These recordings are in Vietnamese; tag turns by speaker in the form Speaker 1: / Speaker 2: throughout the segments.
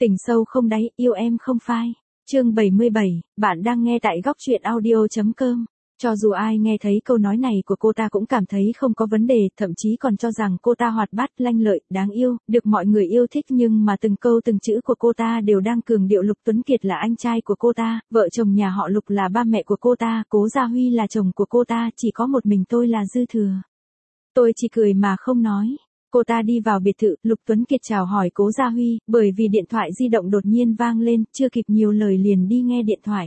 Speaker 1: Tình sâu không đáy, yêu em không phai. Chương 77, bạn đang nghe tại góc truyện audio.com. Cho dù ai nghe thấy câu nói này của cô ta cũng cảm thấy không có vấn đề, thậm chí còn cho rằng cô ta hoạt bát, lanh lợi, đáng yêu, được mọi người yêu thích, nhưng mà từng câu từng chữ của cô ta đều đang cường điệu Lục Tuấn Kiệt là anh trai của cô ta, vợ chồng nhà họ Lục là ba mẹ của cô ta, Cố Gia Huy là chồng của cô ta, chỉ có một mình tôi là dư thừa. Tôi chỉ cười mà không nói. Cô ta đi vào biệt thự, Lục Tuấn Kiệt chào hỏi Cố Gia Huy, bởi vì điện thoại di động đột nhiên vang lên, chưa kịp nhiều lời liền đi nghe điện thoại.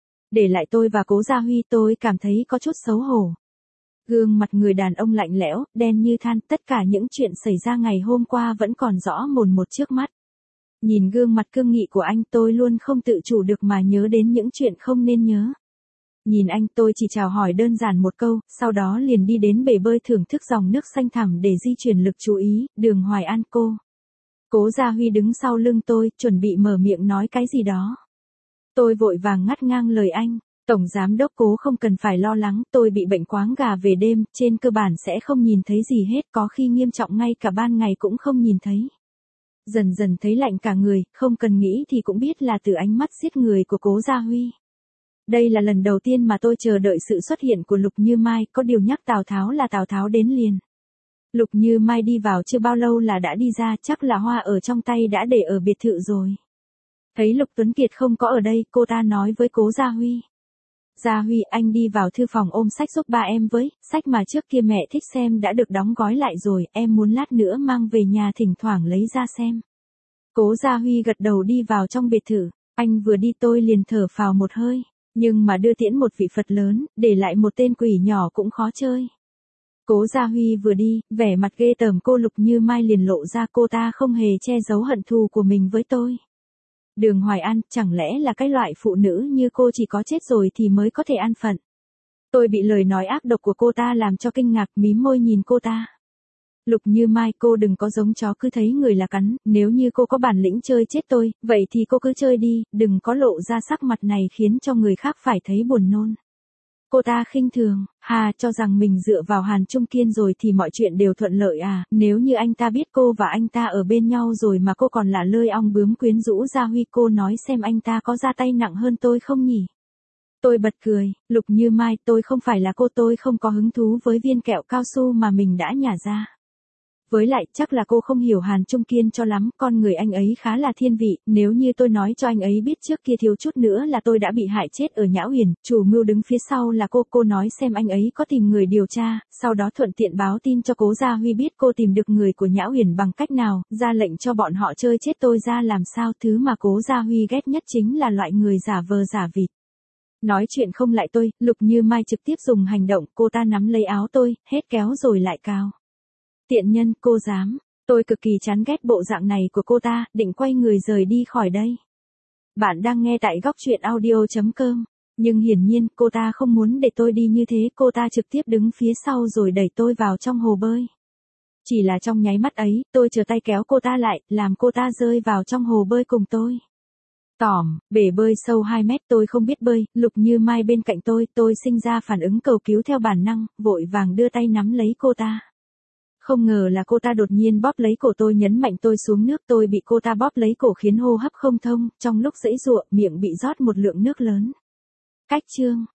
Speaker 1: Để lại tôi và Cố Gia Huy, tôi cảm thấy có chút xấu hổ. Gương mặt người đàn ông lạnh lẽo, đen như than, tất cả những chuyện xảy ra ngày hôm qua vẫn còn rõ mồn một trước mắt. Nhìn gương mặt cương nghị của anh, tôi luôn không tự chủ được mà nhớ đến những chuyện không nên nhớ. Nhìn anh, tôi chỉ chào hỏi đơn giản một câu, sau đó liền đi đến bể bơi thưởng thức dòng nước xanh thẳm để di chuyển lực chú ý, Đường Hoài An cô. Cố Gia Huy đứng sau lưng tôi, chuẩn bị mở miệng nói cái gì đó. Tôi vội vàng ngắt ngang lời anh, Tổng Giám Đốc Cố không cần phải lo lắng, tôi bị bệnh quáng gà về đêm, trên cơ bản sẽ không nhìn thấy gì hết, có khi nghiêm trọng ngay cả ban ngày cũng không nhìn thấy. Dần dần thấy lạnh cả người, không cần nghĩ thì cũng biết là từ ánh mắt giết người của Cố Gia Huy. Đây là lần đầu tiên mà tôi chờ đợi sự xuất hiện của Lục Như Mai, có điều nhắc Tào Tháo là Tào Tháo đến liền. Lục Như Mai đi vào chưa bao lâu là đã đi ra, chắc là hoa ở trong tay đã để ở biệt thự rồi. Thấy Lục Tuấn Kiệt không có ở đây, cô ta nói với Cố Gia Huy. Gia Huy, anh đi vào thư phòng ôm sách giúp ba em với, sách mà trước kia mẹ thích xem đã được đóng gói lại rồi, em muốn lát nữa mang về nhà thỉnh thoảng lấy ra xem. Cố Gia Huy gật đầu đi vào trong biệt thự, anh vừa đi tôi liền thở phào một hơi. Nhưng mà đưa tiễn một vị Phật lớn, để lại một tên quỷ nhỏ cũng khó chơi. Cố Gia Huy vừa đi, vẻ mặt ghê tởm cô Lục Như Mai liền lộ ra, cô ta không hề che giấu hận thù của mình với tôi. Đường Hoài An, chẳng lẽ là cái loại phụ nữ như cô chỉ có chết rồi thì mới có thể an phận. Tôi bị lời nói ác độc của cô ta làm cho kinh ngạc, mím môi nhìn cô ta. Lục Như Mai, cô đừng có giống chó cứ thấy người là cắn, nếu như cô có bản lĩnh chơi chết tôi, vậy thì cô cứ chơi đi, đừng có lộ ra sắc mặt này khiến cho người khác phải thấy buồn nôn. Cô ta khinh thường, cho rằng mình dựa vào Hàn Trung Kiên rồi thì mọi chuyện đều thuận lợi à, nếu như anh ta biết cô và anh ta ở bên nhau rồi mà cô còn là lơi ong bướm quyến rũ Gia Huy, cô nói xem anh ta có ra tay nặng hơn tôi không nhỉ? Tôi bật cười, Lục Như Mai, tôi không phải là cô, tôi không có hứng thú với viên kẹo cao su mà mình đã nhả ra. Với lại, chắc là cô không hiểu Hàn Trung Kiên cho lắm, con người anh ấy khá là thiên vị, nếu như tôi nói cho anh ấy biết trước kia thiếu chút nữa là tôi đã bị hại chết ở Nhã Uyển, chủ mưu đứng phía sau là cô nói xem anh ấy có tìm người điều tra, sau đó thuận tiện báo tin cho Cố Gia Huy biết cô tìm được người của Nhã Uyển bằng cách nào, ra lệnh cho bọn họ chơi chết tôi ra làm sao, thứ mà Cố Gia Huy ghét nhất chính là loại người giả vờ giả vịt. Nói chuyện không lại tôi, Lục Như Mai trực tiếp dùng hành động, cô ta nắm lấy áo tôi, hết kéo rồi lại cào. Tiện nhân, cô dám. Tôi cực kỳ chán ghét bộ dạng này của cô ta, định quay người rời đi khỏi đây. Bạn đang nghe tại góc truyện audio.com. Nhưng hiển nhiên, cô ta không muốn để tôi đi như thế, cô ta trực tiếp đứng phía sau rồi đẩy tôi vào trong hồ bơi. Chỉ là trong nháy mắt ấy, tôi trở tay kéo cô ta lại, làm cô ta rơi vào trong hồ bơi cùng tôi. Bể bơi sâu 2 mét, tôi không biết bơi, Lục Như Mai bên cạnh tôi sinh ra phản ứng cầu cứu theo bản năng, vội vàng đưa tay nắm lấy cô ta. Không ngờ là cô ta đột nhiên bóp lấy cổ tôi, nhấn mạnh tôi xuống nước, tôi bị cô ta bóp lấy cổ khiến hô hấp không thông, trong lúc giãy giụa, miệng bị rót một lượng nước lớn. Cách chương